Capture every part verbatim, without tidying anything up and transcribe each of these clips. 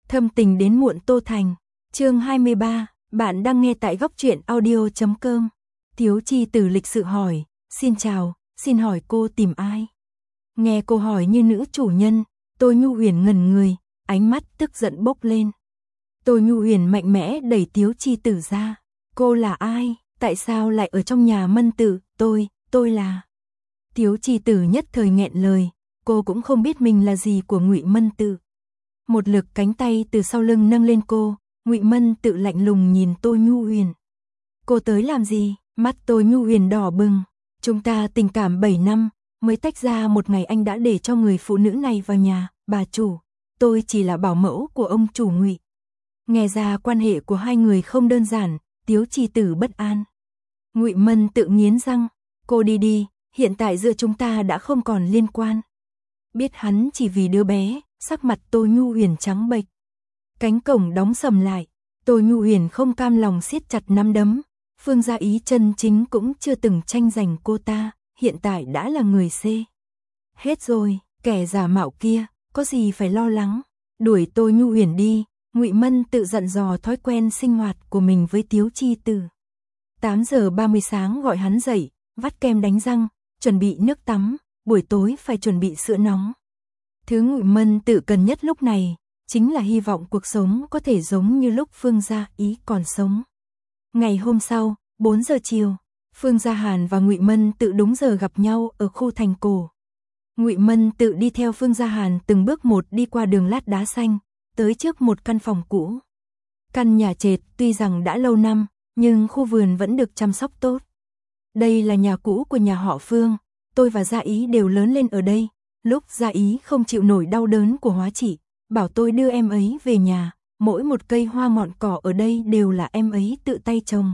Thâm tình đến muộn Tô Thành. Chương hai mươi ba, bạn đang nghe tại góc truyện audio chấm com. Tiếu Chi Tử lịch sự hỏi, xin chào, xin hỏi cô tìm ai? Nghe cô hỏi như nữ chủ nhân, Tô Nhu Huyền ngẩn người, ánh mắt tức giận bốc lên. Tô Nhu Huyền mạnh mẽ đẩy Tiếu Chi Tử ra. Cô là ai? Tại sao lại ở trong nhà Mân Tự? Tôi, tôi là... Tiếu Chi Tử nhất thời nghẹn lời, cô cũng không biết mình là gì của Ngụy Mân Tự. Một lực cánh tay từ sau lưng nâng lên cô, Ngụy Mân Tự lạnh lùng nhìn Tô Nhu Huyền. Cô tới làm gì? Mắt Tô Nhu Huyền đỏ bừng. Chúng ta tình cảm bảy năm, mới tách ra một ngày anh đã để cho người phụ nữ này vào nhà. Bà chủ, tôi chỉ là bảo mẫu của ông chủ Ngụy. Nghe ra quan hệ của hai người không đơn giản, Tiếu Chi Tử bất an. Ngụy Mân Tự nghiến răng, cô đi đi, hiện tại giữa chúng ta đã không còn liên quan. Biết hắn chỉ vì đứa bé, sắc mặt Tô Nhu Huyền trắng bệch. Cánh cổng đóng sầm lại, Tô Nhu Huyền không cam lòng siết chặt nắm đấm. Phương Gia Ý chân chính cũng chưa từng tranh giành cô ta, hiện tại đã là người C. Hết rồi, kẻ giả mạo kia, có gì phải lo lắng. Đuổi Tô Nhu Huyền đi, Ngụy Mân Tự dặn dò thói quen sinh hoạt của mình với Tiếu Chi Tử. tám giờ ba mươi sáng gọi hắn dậy, vắt kem đánh răng, chuẩn bị nước tắm, buổi tối phải chuẩn bị sữa nóng. Thứ Ngụy Mân Tự cần nhất lúc này, chính là hy vọng cuộc sống có thể giống như lúc Phương Gia Ý còn sống. Ngày hôm sau, bốn giờ chiều, Phương Gia Hàn và Ngụy Mân Tự đúng giờ gặp nhau ở khu thành cổ. Ngụy Mân Tự đi theo Phương Gia Hàn từng bước một đi qua đường lát đá xanh, tới trước một căn phòng cũ. Căn nhà trệt tuy rằng đã lâu năm, nhưng khu vườn vẫn được chăm sóc tốt. Đây là nhà cũ của nhà họ Phương, tôi và Gia Ý đều lớn lên ở đây. Lúc Gia Ý không chịu nổi đau đớn của hóa trị, bảo tôi đưa em ấy về nhà, mỗi một cây hoa ngọn cỏ ở đây đều là em ấy tự tay trồng.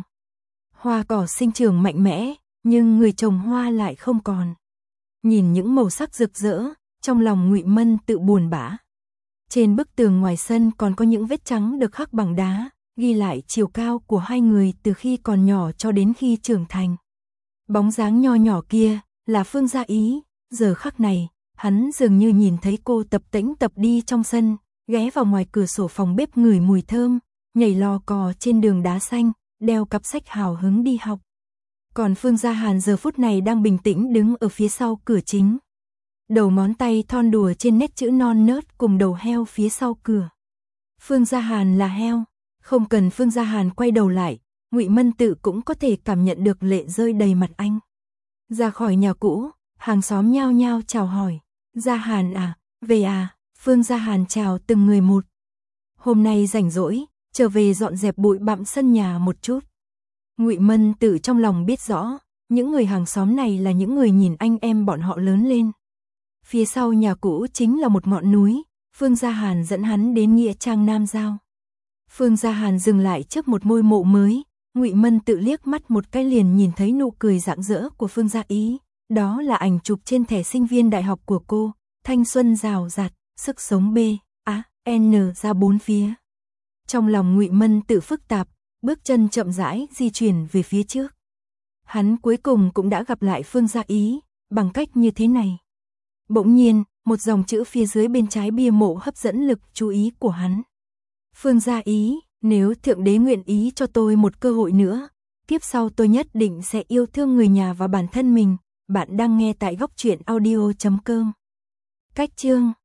Hoa cỏ sinh trưởng mạnh mẽ, nhưng người trồng hoa lại không còn. Nhìn những màu sắc rực rỡ, trong lòng Ngụy Mân Tự buồn bã. Trên bức tường ngoài sân còn có những vết trắng được khắc bằng đá, ghi lại chiều cao của hai người từ khi còn nhỏ cho đến khi trưởng thành. Bóng dáng nho nhỏ kia là Phương Gia Ý, giờ khắc này, hắn dường như nhìn thấy cô tập tễnh tập đi trong sân, ghé vào ngoài cửa sổ phòng bếp ngửi mùi thơm, nhảy lò cò trên đường đá xanh, đeo cặp sách hào hứng đi học. Còn Phương Gia Hàn giờ phút này đang bình tĩnh đứng ở phía sau cửa chính. Đầu ngón tay thon đùa trên nét chữ non nớt cùng đầu heo phía sau cửa. Phương Gia Hàn là heo, không cần Phương Gia Hàn quay đầu lại, Ngụy Mân Tự cũng có thể cảm nhận được lệ rơi đầy mặt anh. Ra khỏi nhà cũ, hàng xóm nhao nhao chào hỏi. Gia Hàn à, về à, Phương Gia Hàn chào từng người một. Hôm nay rảnh rỗi, trở về dọn dẹp bụi bặm sân nhà một chút. Ngụy Mân Tự trong lòng biết rõ, những người hàng xóm này là những người nhìn anh em bọn họ lớn lên. Phía sau nhà cũ chính là một ngọn núi, Phương Gia Hàn dẫn hắn đến nghĩa trang Nam Giao. Phương Gia Hàn dừng lại trước một ngôi mộ mới, Ngụy Mân Tự liếc mắt một cái liền nhìn thấy nụ cười rạng rỡ của Phương Gia Ý. Đó là ảnh chụp trên thẻ sinh viên đại học của cô, thanh xuân rào rạt, sức sống B, A, N ra bốn phía. Trong lòng Ngụy Mân Tự phức tạp, bước chân chậm rãi di chuyển về phía trước. Hắn cuối cùng cũng đã gặp lại Phương Gia Ý, bằng cách như thế này. Bỗng nhiên, một dòng chữ phía dưới bên trái bia mộ hấp dẫn lực chú ý của hắn. Phương Gia Ý, nếu Thượng Đế nguyện ý cho tôi một cơ hội nữa, tiếp sau tôi nhất định sẽ yêu thương người nhà và bản thân mình. Bạn đang nghe tại góc truyện audio chấm com. Cách chương